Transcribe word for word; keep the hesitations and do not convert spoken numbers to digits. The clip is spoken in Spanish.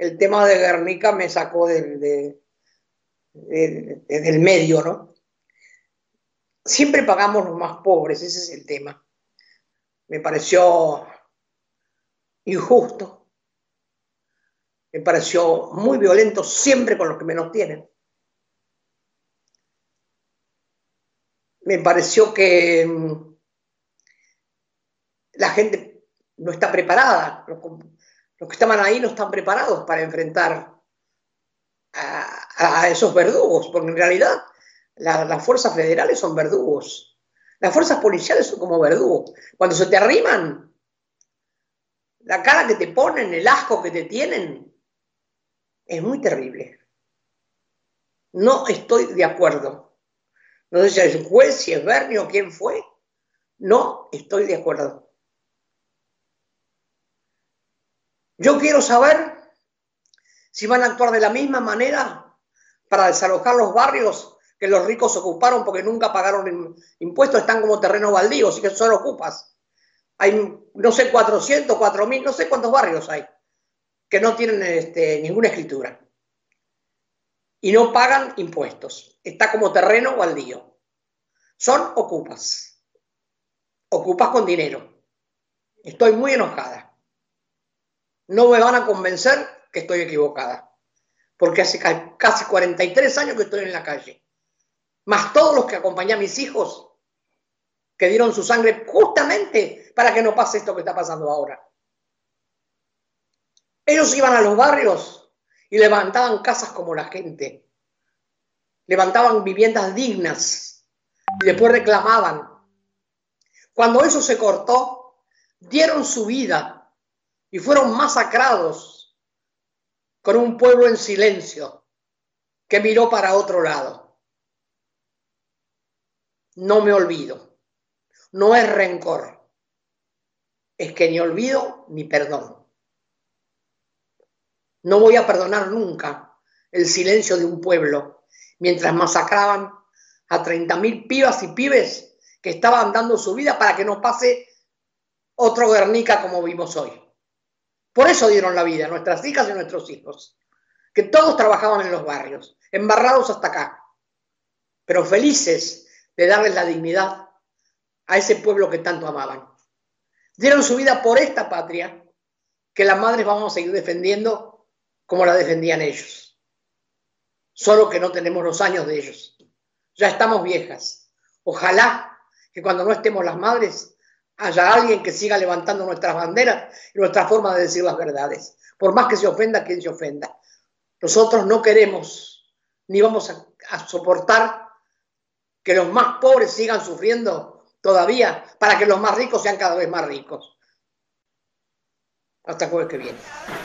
el tema de Guernica me sacó del, de, de, de, del medio, ¿no? Siempre pagamos los más pobres, ese es el tema. Me pareció injusto, me pareció muy violento siempre con los que menos tienen. Me pareció que la gente no está preparada, los, los que estaban ahí no están preparados para enfrentar a, a esos verdugos, porque en realidad la, las fuerzas federales son verdugos, las fuerzas policiales son como verdugos. Cuando se te arriman, la cara que te ponen, el asco que te tienen, es muy terrible. No estoy de acuerdo. No sé si es el juez, si es Bernie o quién fue. No estoy de acuerdo. Yo quiero saber si van a actuar de la misma manera para desalojar los barrios que los ricos ocuparon porque nunca pagaron impuestos, están como terreno baldío, así que solo ocupas. Hay, no sé, cuatrocientos, cuatro mil, no sé cuántos barrios hay que no tienen este, ninguna escritura y no pagan impuestos. Está como terreno baldío. Son ocupas. Ocupas con dinero. Estoy muy enojada. No me van a convencer que estoy equivocada, porque hace casi cuarenta y tres años que estoy en la calle, más todos los que acompañé a mis hijos que dieron su sangre justamente para que no pase esto que está pasando ahora. Ellos iban a los barrios y levantaban casas como la gente, levantaban viviendas dignas y después reclamaban. Cuando eso se cortó, dieron su vida y fueron masacrados con un pueblo en silencio que miró para otro lado. No me olvido. No es rencor. Es que ni olvido ni perdón. No voy a perdonar nunca el silencio de un pueblo mientras masacraban a treinta mil pibas y pibes que estaban dando su vida para que no pase otro Guernica como vimos hoy. Por eso dieron la vida, nuestras hijas y nuestros hijos, que todos trabajaban en los barrios, embarrados hasta acá, pero felices de darles la dignidad a ese pueblo que tanto amaban. Dieron su vida por esta patria que las madres vamos a seguir defendiendo como la defendían ellos. Solo que no tenemos los años de ellos. Ya estamos viejas. Ojalá que cuando no estemos las madres haya alguien que siga levantando nuestras banderas y nuestra forma de decir las verdades. Por más que se ofenda quien se ofenda. Nosotros no queremos ni vamos a, a soportar que los más pobres sigan sufriendo todavía para que los más ricos sean cada vez más ricos. Hasta el jueves que viene.